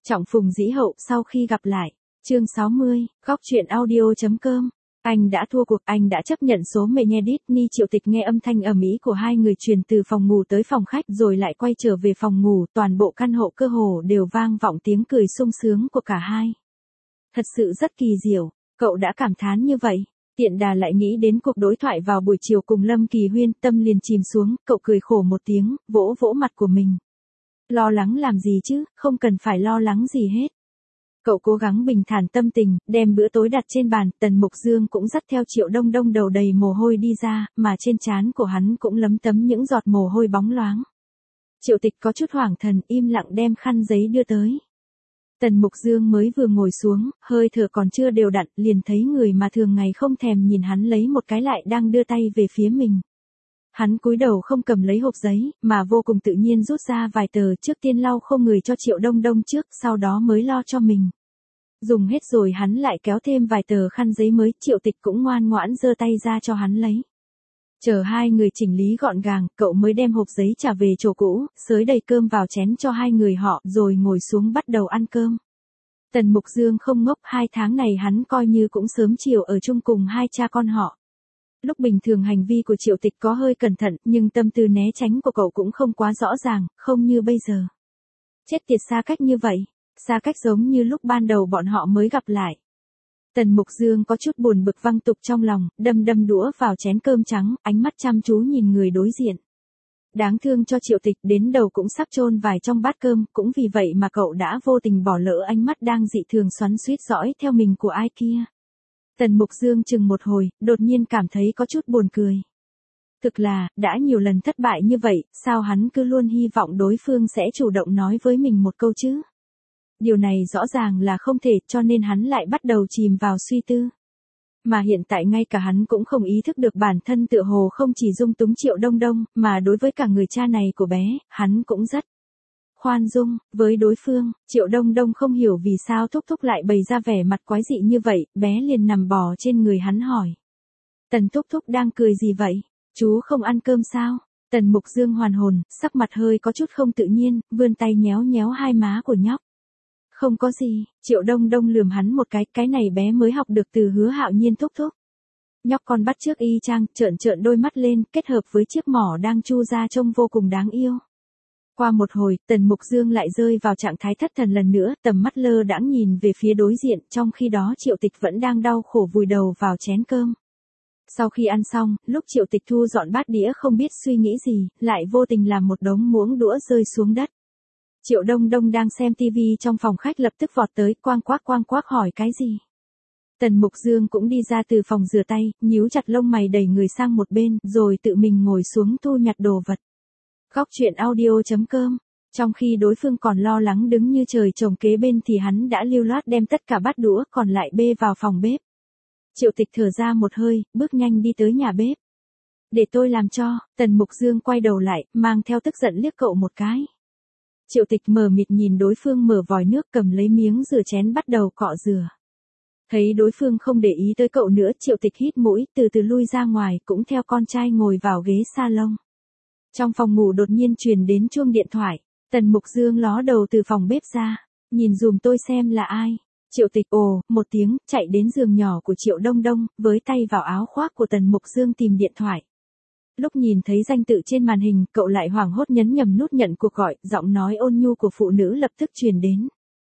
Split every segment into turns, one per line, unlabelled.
Trọng phùng dĩ hậu sau khi gặp lại. Chương 60, góc truyện audio.com. Anh đã thua cuộc, anh đã chấp nhận số mệnh nghe Disney. Triệu Tịch nghe âm thanh ầm ĩ của hai người truyền từ phòng ngủ tới phòng khách rồi lại quay trở về phòng ngủ, toàn bộ căn hộ cơ hồ đều vang vọng tiếng cười sung sướng của cả hai. Thật sự rất kỳ diệu, cậu đã cảm thán như vậy. Tiện đà lại nghĩ đến cuộc đối thoại vào buổi chiều cùng Lâm Kỳ Huyên, tâm liền chìm xuống, cậu cười khổ một tiếng, vỗ vỗ mặt của mình. Lo lắng làm gì chứ, không cần phải lo lắng gì hết. Cậu cố gắng bình thản tâm tình, đem bữa tối đặt trên bàn, Tần Mục Dương cũng dắt theo Triệu Đông Đông đầu đầy mồ hôi đi ra, mà trên trán của hắn cũng lấm tấm những giọt mồ hôi bóng loáng. Triệu Tịch có chút hoảng thần, im lặng đem khăn giấy đưa tới. Tần Mục Dương mới vừa ngồi xuống, hơi thở còn chưa đều đặn, liền thấy người mà thường ngày không thèm nhìn hắn lấy một cái lại đang đưa tay về phía mình. Hắn cúi đầu không cầm lấy hộp giấy, mà vô cùng tự nhiên rút ra vài tờ, trước tiên lau khô người cho Triệu Đông Đông trước, sau đó mới lo cho mình. Dùng hết rồi hắn lại kéo thêm vài tờ khăn giấy mới, Triệu Tịch cũng ngoan ngoãn giơ tay ra cho hắn lấy. Chờ hai người chỉnh lý gọn gàng, cậu mới đem hộp giấy trả về chỗ cũ, xới đầy cơm vào chén cho hai người họ, rồi ngồi xuống bắt đầu ăn cơm. Tần Mục Dương không ngốc, 2 tháng này hắn coi như cũng sớm chiều ở chung cùng hai cha con họ. Lúc bình thường hành vi của Triệu Tịch có hơi cẩn thận, nhưng tâm tư né tránh của cậu cũng không quá rõ ràng, không như bây giờ. Chết tiệt, xa cách như vậy, xa cách giống như lúc ban đầu bọn họ mới gặp lại. Tần Mục Dương có chút buồn bực văng tục trong lòng, đâm đũa vào chén cơm trắng, ánh mắt chăm chú nhìn người đối diện. Đáng thương cho Triệu Tịch, đến đầu cũng sắp chôn vài trong bát cơm, cũng vì vậy mà cậu đã vô tình bỏ lỡ ánh mắt đang dị thường xoắn xuýt dõi theo mình của ai kia. Tần Mục Dương chừng một hồi, đột nhiên cảm thấy có chút buồn cười. Thực là, đã nhiều lần thất bại như vậy, sao hắn cứ luôn hy vọng đối phương sẽ chủ động nói với mình một câu chứ? Điều này rõ ràng là không thể, cho nên hắn lại bắt đầu chìm vào suy tư. Mà hiện tại ngay cả hắn cũng không ý thức được bản thân tựa hồ không chỉ dung túng Triệu Đông Đông, mà đối với cả người cha này của bé, hắn cũng rất khoan dung với đối phương. Triệu Đông Đông không hiểu vì sao Thúc Thúc lại bày ra vẻ mặt quái dị như vậy, bé liền nằm bò trên người hắn hỏi. Tần Thúc Thúc đang cười gì vậy? Chú không ăn cơm sao? Tần Mục Dương hoàn hồn, sắc mặt hơi có chút không tự nhiên, vươn tay nhéo nhéo hai má của nhóc. Không có gì, Triệu Đông Đông lườm hắn một cái này bé mới học được từ Hứa Hạo Nhiên Thúc Thúc. Nhóc con bắt chước y chang, trợn đôi mắt lên, kết hợp với chiếc mỏ đang chu ra trông vô cùng đáng yêu. Qua một hồi, Tần Mục Dương lại rơi vào trạng thái thất thần lần nữa, tầm mắt lơ đãng nhìn về phía đối diện, trong khi đó Triệu Tịch vẫn đang đau khổ vùi đầu vào chén cơm. Sau khi ăn xong, lúc Triệu Tịch thu dọn bát đĩa không biết suy nghĩ gì, lại vô tình làm một đống muỗng đũa rơi xuống đất. Triệu Đông Đông đang xem tivi trong phòng khách lập tức vọt tới, quang quác hỏi cái gì. Tần Mục Dương cũng đi ra từ phòng rửa tay, nhíu chặt lông mày đẩy người sang một bên, rồi tự mình ngồi xuống thu nhặt đồ vật. Góc truyện audio.com. Trong khi đối phương còn lo lắng đứng như trời trồng kế bên thì hắn đã lưu loát đem tất cả bát đũa còn lại bê vào phòng bếp. Triệu Tịch thở ra một hơi, bước nhanh đi tới nhà bếp. Để tôi làm cho. Tần Mục Dương quay đầu lại, mang theo tức giận liếc cậu một cái. Triệu Tịch mờ mịt nhìn đối phương mở vòi nước, cầm lấy miếng rửa chén bắt đầu cọ rửa. Thấy đối phương không để ý tới cậu nữa, Triệu Tịch hít mũi, từ từ lui ra ngoài, cũng theo con trai ngồi vào ghế salon. Trong phòng ngủ đột nhiên truyền đến chuông điện thoại. Tần Mục Dương ló đầu từ phòng bếp ra. Nhìn dùm tôi xem là ai. Triệu Tịch ồ một tiếng, chạy đến giường nhỏ của Triệu Đông Đông, với tay vào áo khoác của Tần Mục Dương tìm điện thoại. Lúc nhìn thấy danh tự trên màn hình, cậu lại hoảng hốt nhấn nhầm nút nhận cuộc gọi, giọng nói ôn nhu của phụ nữ lập tức truyền đến.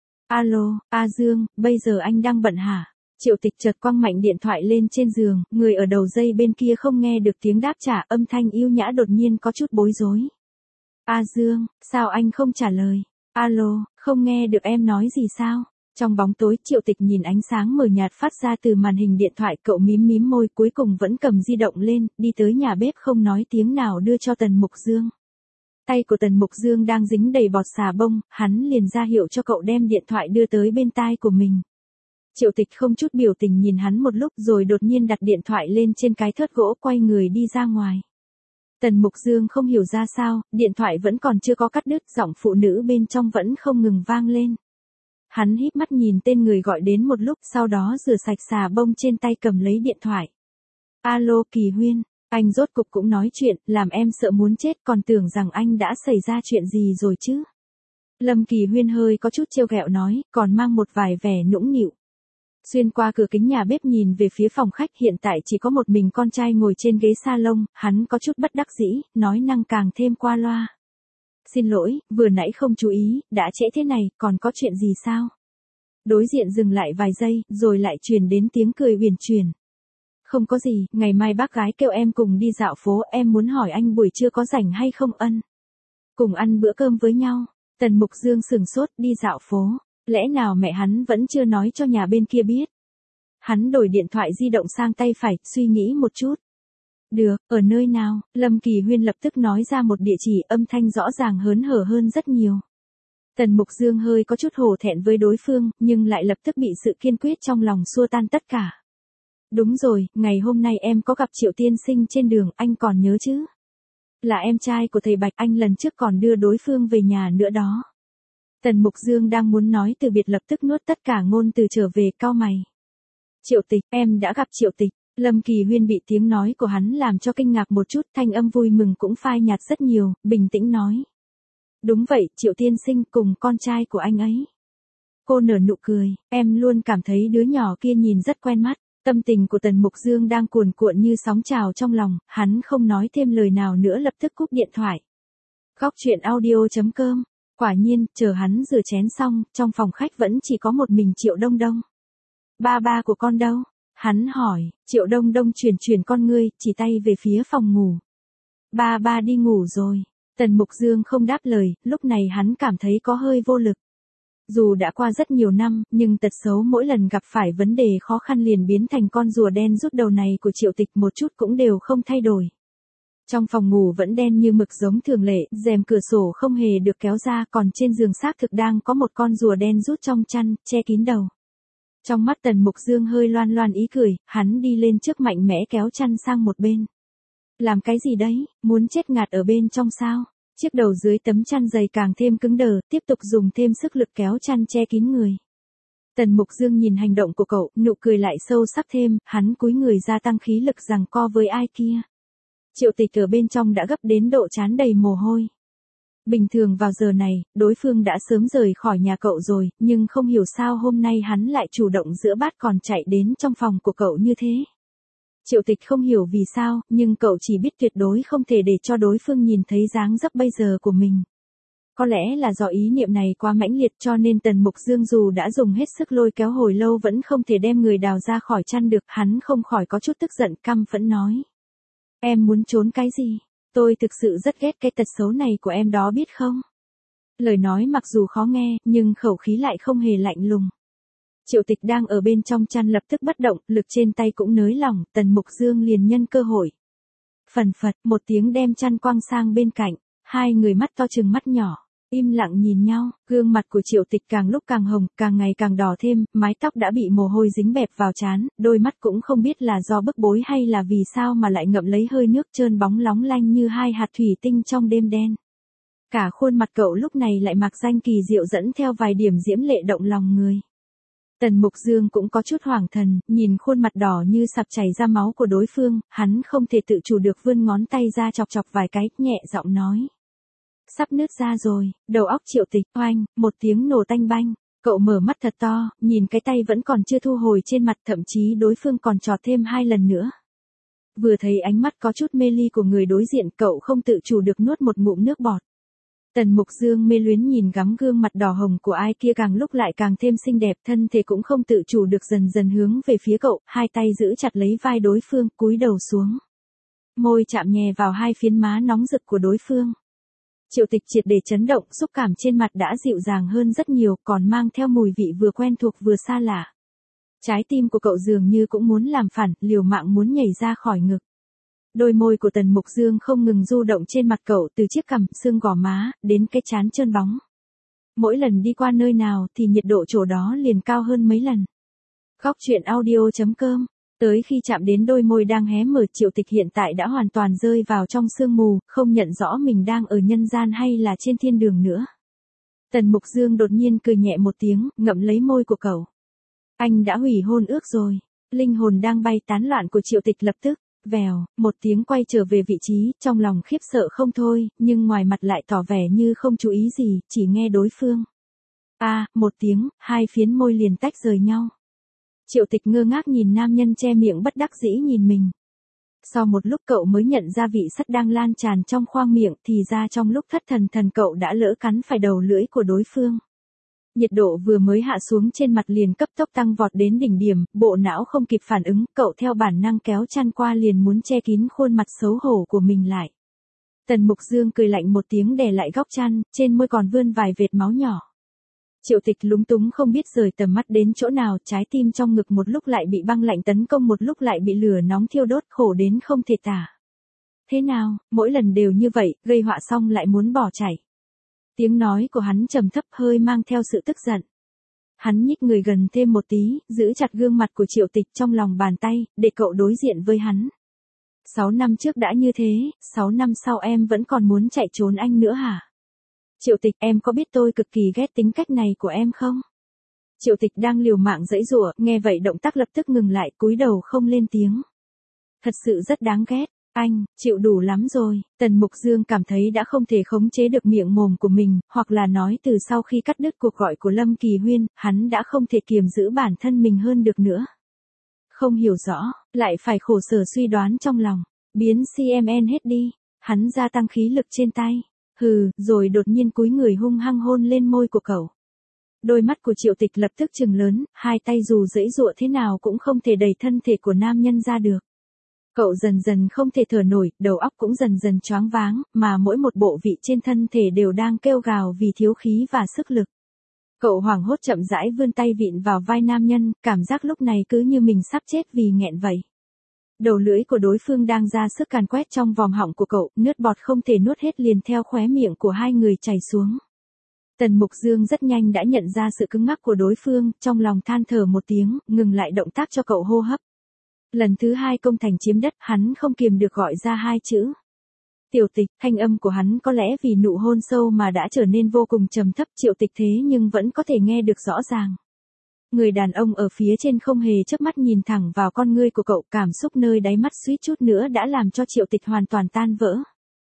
Alo, A Dương, bây giờ anh đang bận hả? Triệu Tịch chợt quăng mạnh điện thoại lên trên giường, người ở đầu dây bên kia không nghe được tiếng đáp trả, âm thanh yêu nhã đột nhiên có chút bối rối. A Dương, sao anh không trả lời? Alo, không nghe được em nói gì sao? Trong bóng tối, Triệu Tịch nhìn ánh sáng mờ nhạt phát ra từ màn hình điện thoại, cậu mím môi, cuối cùng vẫn cầm di động lên, đi tới nhà bếp không nói tiếng nào đưa cho Tần Mục Dương. Tay của Tần Mục Dương đang dính đầy bọt xà bông, hắn liền ra hiệu cho cậu đem điện thoại đưa tới bên tai của mình. Triệu Tịch không chút biểu tình nhìn hắn một lúc rồi đột nhiên đặt điện thoại lên trên cái thớt gỗ, quay người đi ra ngoài. Tần Mục Dương không hiểu ra sao, điện thoại vẫn còn chưa có cắt đứt, giọng phụ nữ bên trong vẫn không ngừng vang lên. Hắn híp mắt nhìn tên người gọi đến một lúc, sau đó rửa sạch xà bông trên tay, cầm lấy điện thoại. Alo Kỳ Huyên, anh rốt cục cũng nói chuyện, làm em sợ muốn chết, còn tưởng rằng anh đã xảy ra chuyện gì rồi chứ. Lâm Kỳ Huyên hơi có chút trêu ghẹo nói, còn mang một vài vẻ nũng nịu. Xuyên qua cửa kính nhà bếp nhìn về phía phòng khách, hiện tại chỉ có một mình con trai ngồi trên ghế salon, hắn có chút bất đắc dĩ, nói năng càng thêm qua loa. Xin lỗi, vừa nãy không chú ý, đã trễ thế này, còn có chuyện gì sao? Đối diện dừng lại vài giây, rồi lại truyền đến tiếng cười uyển chuyển. Không có gì, ngày mai bác gái kêu em cùng đi dạo phố, em muốn hỏi anh buổi trưa có rảnh hay không ân? Cùng ăn bữa cơm với nhau. Tần Mục Dương sừng sốt, đi dạo phố. Lẽ nào mẹ hắn vẫn chưa nói cho nhà bên kia biết? Hắn đổi điện thoại di động sang tay phải, suy nghĩ một chút. Được, ở nơi nào? Lâm Kỳ Huyên lập tức nói ra một địa chỉ, âm thanh rõ ràng hớn hở hơn rất nhiều. Tần Mục Dương hơi có chút hổ thẹn với đối phương, nhưng lại lập tức bị sự kiên quyết trong lòng xua tan tất cả. Đúng rồi, ngày hôm nay em có gặp Triệu tiên sinh trên đường, anh còn nhớ chứ? Là em trai của thầy Bạch, anh lần trước còn đưa đối phương về nhà nữa đó. Tần Mục Dương đang muốn nói từ biệt lập tức nuốt tất cả ngôn từ trở về, cau mày. Triệu Tịch, em đã gặp Triệu Tịch. Lâm Kỳ Huyên bị tiếng nói của hắn làm cho kinh ngạc một chút, thanh âm vui mừng cũng phai nhạt rất nhiều, bình tĩnh nói. Đúng vậy, Triệu tiên sinh cùng con trai của anh ấy. Cô nở nụ cười, em luôn cảm thấy đứa nhỏ kia nhìn rất quen mắt. Tâm tình của Tần Mục Dương đang cuồn cuộn như sóng trào trong lòng, hắn không nói thêm lời nào nữa, lập tức cúp điện thoại. Góc truyện audio.com. Quả nhiên, chờ hắn rửa chén xong, trong phòng khách vẫn chỉ có một mình Triệu Đông Đông. Ba của con đâu? Hắn hỏi. Triệu Đông Đông chuyển con ngươi, chỉ tay về phía phòng ngủ. Ba đi ngủ rồi. Tần Mục Dương không đáp lời, lúc này hắn cảm thấy có hơi vô lực. Dù đã qua rất nhiều năm, nhưng tật xấu mỗi lần gặp phải vấn đề khó khăn liền biến thành con rùa đen rút đầu này của Triệu Tịch một chút cũng đều không thay đổi. Trong phòng ngủ vẫn đen như mực giống thường lệ, rèm cửa sổ không hề được kéo ra, còn trên giường xác thực đang có một con rùa đen rút trong chăn, che kín đầu. Trong mắt Tần Mục Dương hơi loan loan ý cười, hắn đi lên trước mạnh mẽ kéo chăn sang một bên. Làm cái gì đấy, muốn chết ngạt ở bên trong sao? Chiếc đầu dưới tấm chăn dày càng thêm cứng đờ, tiếp tục dùng thêm sức lực kéo chăn che kín người. Tần Mục Dương nhìn hành động của cậu, nụ cười lại sâu sắc thêm, hắn cúi người gia tăng khí lực giằng co với ai kia. Triệu Tịch ở bên trong đã gấp đến độ trán đầy mồ hôi. Bình thường vào giờ này, đối phương đã sớm rời khỏi nhà cậu rồi, nhưng không hiểu sao hôm nay hắn lại chủ động giữa bát còn chạy đến trong phòng của cậu như thế. Triệu Tịch không hiểu vì sao, nhưng cậu chỉ biết tuyệt đối không thể để cho đối phương nhìn thấy dáng dấp bây giờ của mình. Có lẽ là do ý niệm này quá mãnh liệt cho nên Tần Mục Dương dù đã dùng hết sức lôi kéo hồi lâu vẫn không thể đem người đào ra khỏi chăn được, hắn không khỏi có chút tức giận, căm phẫn nói. Em muốn trốn cái gì? Tôi thực sự rất ghét cái tật xấu này của em đó biết không? Lời nói mặc dù khó nghe, nhưng khẩu khí lại không hề lạnh lùng. Triệu Tịch đang ở bên trong chăn lập tức bất động, lực trên tay cũng nới lỏng, Tần Mục Dương liền nhân cơ hội. Phần phật, một tiếng đem chăn quăng sang bên cạnh, hai người mắt to trừng mắt nhỏ, im lặng nhìn nhau, gương mặt của Triệu Tịch càng lúc càng hồng, càng ngày càng đỏ thêm, mái tóc đã bị mồ hôi dính bẹp vào trán, đôi mắt cũng không biết là do bức bối hay là vì sao mà lại ngậm lấy hơi nước trơn bóng lóng lanh như hai hạt thủy tinh trong đêm đen. Cả khuôn mặt cậu lúc này lại mạc danh kỳ diệu dẫn theo vài điểm diễm lệ động lòng người. Tần Mục Dương cũng có chút hoảng thần, nhìn khuôn mặt đỏ như sắp chảy ra máu của đối phương, hắn không thể tự chủ được vươn ngón tay ra chọc chọc vài cái, nhẹ giọng nói. Sắp nứt ra rồi, đầu óc Triệu Tịch, oanh, một tiếng nổ tanh banh, cậu mở mắt thật to, nhìn cái tay vẫn còn chưa thu hồi trên mặt, thậm chí đối phương còn chọt thêm 2 lần nữa. Vừa thấy ánh mắt có chút mê ly của người đối diện, cậu không tự chủ được nuốt một ngụm nước bọt. Tần Mục Dương mê luyến nhìn ngắm gương mặt đỏ hồng của ai kia càng lúc lại càng thêm xinh đẹp, thân thể cũng không tự chủ được dần dần hướng về phía cậu, hai tay giữ chặt lấy vai đối phương, cúi đầu xuống. Môi chạm nhẹ vào hai phiến má nóng rực của đối phương. Triệu Tịch triệt để chấn động, xúc cảm trên mặt đã dịu dàng hơn rất nhiều, còn mang theo mùi vị vừa quen thuộc vừa xa lạ. Trái tim của cậu dường như cũng muốn làm phản, liều mạng muốn nhảy ra khỏi ngực. Đôi môi của Tần Mục Dương không ngừng du động trên mặt cậu, từ chiếc cằm, xương gò má, đến cái trán trơn bóng. Mỗi lần đi qua nơi nào thì nhiệt độ chỗ đó liền cao hơn mấy lần. Góc truyện audio.com. Tới khi chạm đến đôi môi đang hé mở, Triệu Tịch hiện tại đã hoàn toàn rơi vào trong sương mù, không nhận rõ mình đang ở nhân gian hay là trên thiên đường nữa. Tần Mục Dương đột nhiên cười nhẹ một tiếng, ngậm lấy môi của cậu. Anh đã hủy hôn ước rồi. Linh hồn đang bay tán loạn của Triệu Tịch lập tức vèo, một tiếng quay trở về vị trí, trong lòng khiếp sợ không thôi, nhưng ngoài mặt lại tỏ vẻ như không chú ý gì, chỉ nghe đối phương. Một tiếng, hai phiến môi liền tách rời nhau. Triệu Tịch ngơ ngác nhìn nam nhân che miệng bất đắc dĩ nhìn mình. Sau một lúc cậu mới nhận ra vị sắt đang lan tràn trong khoang miệng, thì ra trong lúc thất thần cậu đã lỡ cắn phải đầu lưỡi của đối phương. Nhiệt độ vừa mới hạ xuống trên mặt liền cấp tốc tăng vọt đến đỉnh điểm, bộ não không kịp phản ứng, cậu theo bản năng kéo chăn qua liền muốn che kín khuôn mặt xấu hổ của mình lại. Tần Mục Dương cười lạnh một tiếng đè lại góc chăn, trên môi còn vươn vài vệt máu nhỏ. Triệu Tịch lúng túng không biết rời tầm mắt đến chỗ nào, trái tim trong ngực một lúc lại bị băng lạnh tấn công, một lúc lại bị lửa nóng thiêu đốt, khổ đến không thể tả. Thế nào, mỗi lần đều như vậy, gây họa xong lại muốn bỏ chạy. Tiếng nói của hắn trầm thấp hơi mang theo sự tức giận. Hắn nhích người gần thêm một tí, giữ chặt gương mặt của Triệu Tịch trong lòng bàn tay, để cậu đối diện với hắn. 6 năm trước đã như thế, 6 năm sau em vẫn còn muốn chạy trốn anh nữa hả? Triệu Tịch, em có biết tôi cực kỳ ghét tính cách này của em không? Triệu Tịch đang liều mạng giãy giụa, nghe vậy động tác lập tức ngừng lại, cúi đầu không lên tiếng. Thật sự rất đáng ghét. Anh, chịu đủ lắm rồi. Tần Mục Dương cảm thấy đã không thể khống chế được miệng mồm của mình, hoặc là nói từ sau khi cắt đứt cuộc gọi của Lâm Kỳ Huyên, hắn đã không thể kiềm giữ bản thân mình hơn được nữa. Không hiểu rõ, lại phải khổ sở suy đoán trong lòng. Biến CMN hết đi. Hắn gia tăng khí lực trên tay. Rồi đột nhiên cúi người hung hăng hôn lên môi của cậu. Đôi mắt của Triệu Tịch lập tức trừng lớn, hai tay dù giãy giụa thế nào cũng không thể đẩy thân thể của nam nhân ra được. Cậu dần dần không thể thở nổi, đầu óc cũng dần dần choáng váng, mà mỗi một bộ vị trên thân thể đều đang kêu gào vì thiếu khí và sức lực. Cậu hoảng hốt chậm rãi vươn tay vịn vào vai nam nhân, cảm giác lúc này cứ như mình sắp chết vì nghẹn vậy. Đầu lưỡi của đối phương đang ra sức càn quét trong vòm họng của cậu, nước bọt không thể nuốt hết liền theo khóe miệng của hai người chảy xuống. Tần Mục Dương rất nhanh đã nhận ra sự cứng ngắc của đối phương, trong lòng than thở một tiếng, ngừng lại động tác cho cậu hô hấp. Lần thứ hai công thành chiếm đất, hắn không kiềm được gọi ra hai chữ. Tiểu Tịch, thanh âm của hắn có lẽ vì nụ hôn sâu mà đã trở nên vô cùng trầm thấp, Triệu Tịch thế nhưng vẫn có thể nghe được rõ ràng. Người đàn ông ở phía trên không hề chớp mắt nhìn thẳng vào con ngươi của cậu, cảm xúc nơi đáy mắt suýt chút nữa đã làm cho Triệu Tịch hoàn toàn tan vỡ.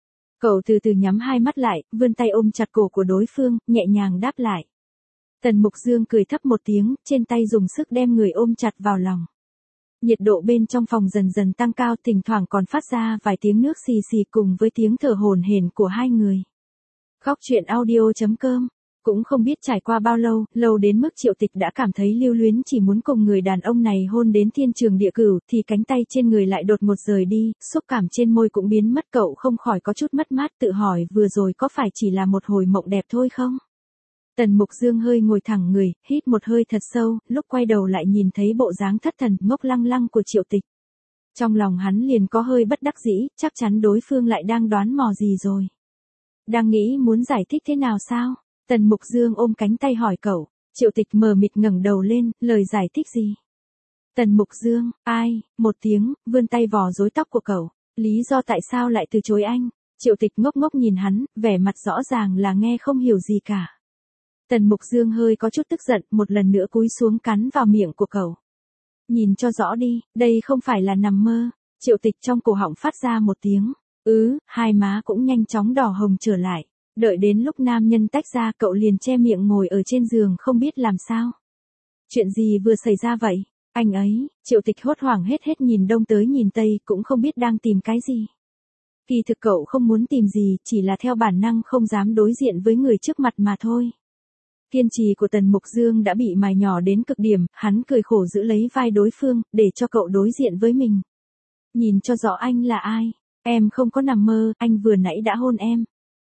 Cậu từ từ nhắm hai mắt lại, vươn tay ôm chặt cổ của đối phương, nhẹ nhàng đáp lại. Tần Mục Dương cười thấp một tiếng, trên tay dùng sức đem người ôm chặt vào lòng. Nhiệt độ bên trong phòng dần dần tăng cao, thỉnh thoảng còn phát ra vài tiếng nước xì xì cùng với tiếng thở hổn hển của hai người. Góc truyện audio.com. Cũng không biết trải qua bao lâu, lâu đến mức Triệu Tịch đã cảm thấy lưu luyến, chỉ muốn cùng người đàn ông này hôn đến thiên trường địa cửu, thì cánh tay trên người lại đột ngột rời đi, xúc cảm trên môi cũng biến mất, cậu không khỏi có chút mất mát, tự hỏi vừa rồi có phải chỉ là một hồi mộng đẹp thôi không? Tần Mục Dương hơi ngồi thẳng người, hít một hơi thật sâu, lúc quay đầu lại nhìn thấy bộ dáng thất thần, ngốc lăng lăng của Triệu Tịch. Trong lòng hắn liền có hơi bất đắc dĩ, chắc chắn đối phương lại đang đoán mò gì rồi. Đang nghĩ muốn giải thích thế nào sao? Tần Mục Dương ôm cánh tay hỏi cậu. Triệu Tịch mờ mịt ngẩng đầu lên, lời giải thích gì? Tần Mục Dương, một tiếng, vươn tay vò rối tóc của cậu. Lý do tại sao lại từ chối anh? Triệu Tịch ngốc ngốc nhìn hắn, vẻ mặt rõ ràng là nghe không hiểu gì cả. Tần Mục Dương hơi có chút tức giận, một lần nữa cúi xuống cắn vào miệng của cậu. Nhìn cho rõ đi, đây không phải là nằm mơ. Triệu Tịch trong cổ họng phát ra một tiếng. Hai má cũng nhanh chóng đỏ hồng trở lại. Đợi đến lúc nam nhân tách ra, cậu liền che miệng ngồi ở trên giường không biết làm sao. Chuyện gì vừa xảy ra vậy? Anh ấy, Triệu Tịch hốt hoảng hết nhìn đông tới nhìn tây, cũng không biết đang tìm cái gì. Kỳ thực cậu không muốn tìm gì, chỉ là theo bản năng không dám đối diện với người trước mặt mà thôi. Kiên trì của Tần Mục Dương đã bị mài nhỏ đến cực điểm, hắn cười khổ giữ lấy vai đối phương, để cho cậu đối diện với mình. Nhìn cho rõ anh là ai. Em không có nằm mơ, anh vừa nãy đã hôn em.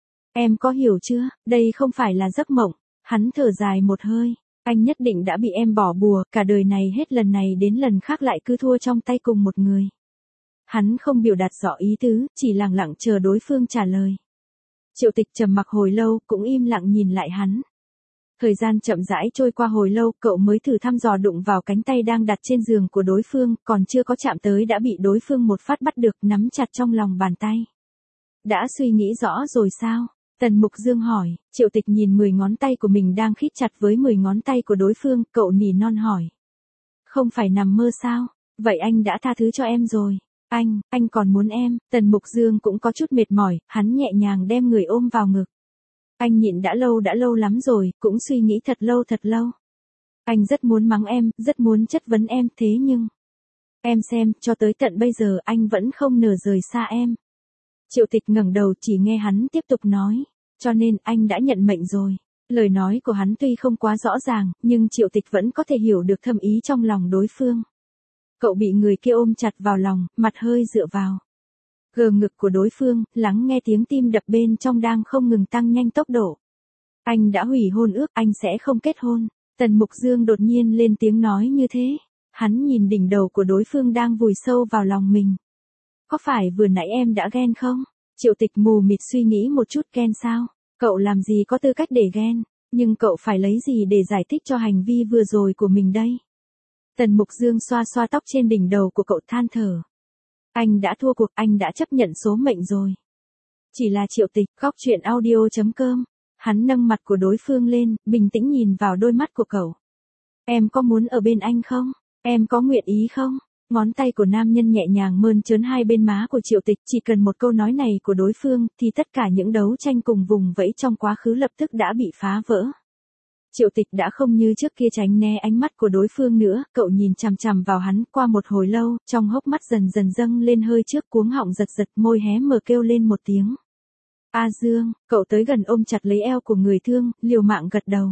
Em có hiểu chưa, đây không phải là giấc mộng. Hắn thở dài một hơi. Anh nhất định đã bị em bỏ bùa, cả đời này hết lần này đến lần khác lại cứ thua trong tay cùng một người. Hắn không biểu đạt rõ ý tứ, chỉ lặng lặng chờ đối phương trả lời. Triệu Tịch trầm mặc hồi lâu, cũng im lặng nhìn lại hắn. Thời gian chậm rãi trôi qua hồi lâu, cậu mới thử thăm dò đụng vào cánh tay đang đặt trên giường của đối phương, còn chưa có chạm tới đã bị đối phương một phát bắt được, nắm chặt trong lòng bàn tay. Đã suy nghĩ rõ rồi sao? Tần Mục Dương hỏi. Triệu Tịch nhìn 10 ngón tay của mình đang khít chặt với 10 ngón tay của đối phương, cậu nỉ non hỏi. Không phải nằm mơ sao? Vậy anh đã tha thứ cho em rồi. Anh còn muốn em, Tần Mục Dương cũng có chút mệt mỏi, hắn nhẹ nhàng đem người ôm vào ngực. Anh nhịn đã lâu lắm rồi, cũng suy nghĩ thật lâu. Anh rất muốn mắng em, rất muốn chất vấn em, thế nhưng... Em xem, cho tới tận bây giờ anh vẫn không nỡ rời xa em. Triệu Tịch ngẩng đầu chỉ nghe hắn tiếp tục nói. Cho nên anh đã nhận mệnh rồi. Lời nói của hắn tuy không quá rõ ràng, nhưng Triệu Tịch vẫn có thể hiểu được thâm ý trong lòng đối phương. Cậu bị người kia ôm chặt vào lòng, mặt hơi dựa vào gờ ngực của đối phương, lắng nghe tiếng tim đập bên trong đang không ngừng tăng nhanh tốc độ. Anh đã hủy hôn ước, anh sẽ không kết hôn. Tần Mục Dương đột nhiên lên tiếng nói như thế. Hắn nhìn đỉnh đầu của đối phương đang vùi sâu vào lòng mình. Có phải vừa nãy em đã ghen không? Triệu Tịch mù mịt suy nghĩ một chút, ghen sao? Cậu làm gì có tư cách để ghen, nhưng cậu phải lấy gì để giải thích cho hành vi vừa rồi của mình đây? Tần Mục Dương xoa xoa tóc trên đỉnh đầu của cậu than thở. Anh đã thua cuộc, anh đã chấp nhận số mệnh rồi. Chỉ là Triệu Tịch, góc chuyện audio.com. Hắn nâng mặt của đối phương lên, bình tĩnh nhìn vào đôi mắt của cậu. Em có muốn ở bên anh không? Em có nguyện ý không? Ngón tay của nam nhân nhẹ nhàng mơn trớn hai bên má của Triệu Tịch, chỉ cần một câu nói này của đối phương, thì tất cả những đấu tranh cùng vùng vẫy trong quá khứ lập tức đã bị phá vỡ. Triệu Tịch đã không như trước kia tránh né ánh mắt của đối phương nữa, cậu nhìn chằm chằm vào hắn qua một hồi lâu, trong hốc mắt dần dần dâng lên hơi trước, cuống họng giật giật, môi hé mở kêu lên một tiếng. A Dương, cậu tới gần ôm chặt lấy eo của người thương, liều mạng gật đầu.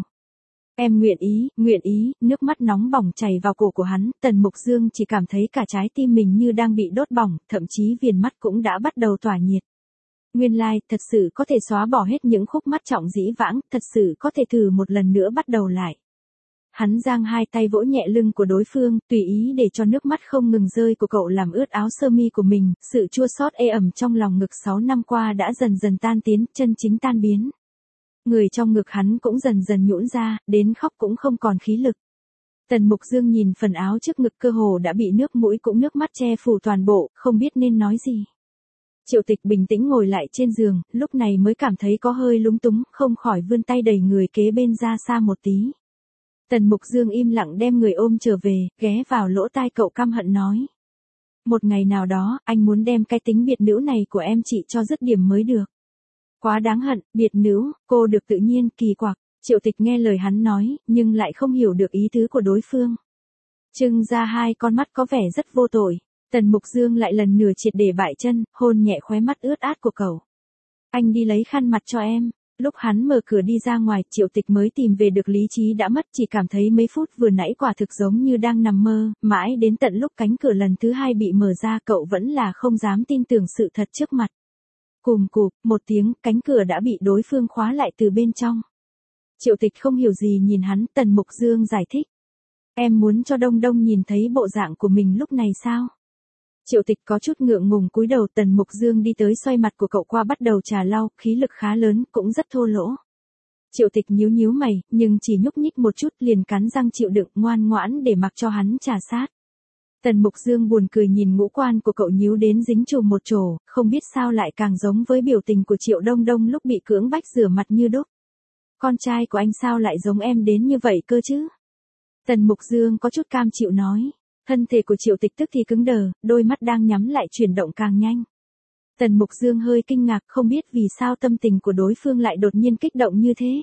Em nguyện ý, nước mắt nóng bỏng chảy vào cổ của hắn, Tần Mục Dương chỉ cảm thấy cả trái tim mình như đang bị đốt bỏng, thậm chí viền mắt cũng đã bắt đầu tỏa nhiệt. Nguyên lai, thật sự có thể xóa bỏ hết những khúc mắc trọng dĩ vãng, thật sự có thể thử một lần nữa bắt đầu lại. Hắn giang hai tay vỗ nhẹ lưng của đối phương, tùy ý để cho nước mắt không ngừng rơi của cậu làm ướt áo sơ mi của mình, sự chua xót ê ẩm trong lòng ngực 6 năm qua đã dần dần tan tiến, chân chính tan biến. Người trong ngực hắn cũng dần dần nhũn ra, đến khóc cũng không còn khí lực. Tần Mục Dương nhìn phần áo trước ngực cơ hồ đã bị nước mũi cũng nước mắt che phủ toàn bộ, không biết nên nói gì. Triệu Tịch bình tĩnh ngồi lại trên giường, lúc này mới cảm thấy có hơi lúng túng, không khỏi vươn tay đẩy người kế bên ra xa một tí. Tần Mục Dương im lặng đem người ôm trở về, ghé vào lỗ tai cậu căm hận nói. Một ngày nào đó, anh muốn đem cái tính biệt nữ này của em chị cho dứt điểm mới được. Quá đáng hận, biệt nữ, cô được tự nhiên, kỳ quặc. Triệu Tịch nghe lời hắn nói, nhưng lại không hiểu được ý tứ của đối phương. Trưng ra hai con mắt có vẻ rất vô tội. Tần Mục Dương lại lần nửa triệt để bại chân, hôn nhẹ khóe mắt ướt át của cậu. Anh đi lấy khăn mặt cho em. Lúc hắn mở cửa đi ra ngoài, Triệu Tịch mới tìm về được lý trí đã mất, chỉ cảm thấy mấy phút vừa nãy quả thực giống như đang nằm mơ, mãi đến tận lúc cánh cửa lần thứ hai bị mở ra cậu vẫn là không dám tin tưởng sự thật trước mặt. Cùm cụp, một tiếng, cánh cửa đã bị đối phương khóa lại từ bên trong. Triệu Tịch không hiểu gì nhìn hắn, Tần Mục Dương giải thích. Em muốn cho Đông Đông nhìn thấy bộ dạng của mình lúc này sao? Triệu Tịch có chút ngượng ngùng cúi đầu, Tần Mục Dương đi tới xoay mặt của cậu qua bắt đầu trà lau, khí lực khá lớn, cũng rất thô lỗ. Triệu Tịch nhíu mày, nhưng chỉ nhúc nhích một chút liền cắn răng chịu đựng, ngoan ngoãn để mặc cho hắn trà sát. Tần Mục Dương buồn cười nhìn ngũ quan của cậu nhíu đến dính chùm một chổ, không biết sao lại càng giống với biểu tình của Triệu Đông Đông lúc bị cưỡng bách rửa mặt như đúc. Con trai của anh sao lại giống em đến như vậy cơ chứ? Tần Mục Dương có chút cam chịu nói. Thân thể của Triệu Tịch tức thì cứng đờ, đôi mắt đang nhắm lại chuyển động càng nhanh. Tần Mục Dương hơi kinh ngạc, không biết vì sao tâm tình của đối phương lại đột nhiên kích động như thế.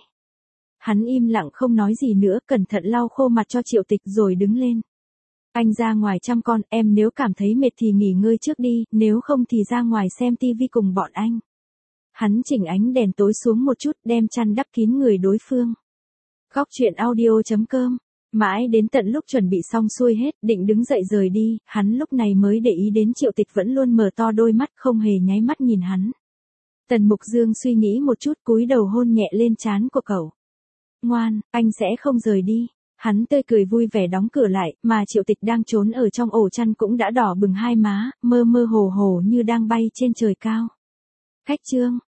Hắn im lặng không nói gì nữa, cẩn thận lau khô mặt cho Triệu Tịch rồi đứng lên. Anh ra ngoài chăm con, em nếu cảm thấy mệt thì nghỉ ngơi trước đi, nếu không thì ra ngoài xem tivi cùng bọn anh. Hắn chỉnh ánh đèn tối xuống một chút, đem chăn đắp kín người đối phương. Góc chuyện audio.com. Mãi đến tận lúc chuẩn bị xong xuôi hết, định đứng dậy rời đi, hắn lúc này mới để ý đến Triệu Tịch vẫn luôn mở to đôi mắt không hề nháy mắt nhìn hắn. Tần Mục Dương suy nghĩ một chút, cúi đầu hôn nhẹ lên trán của cậu. Ngoan, anh sẽ không rời đi. Hắn tươi cười vui vẻ đóng cửa lại, mà Triệu Tịch đang trốn ở trong ổ chăn cũng đã đỏ bừng hai má, mơ mơ hồ hồ như đang bay trên trời cao. Khách trương,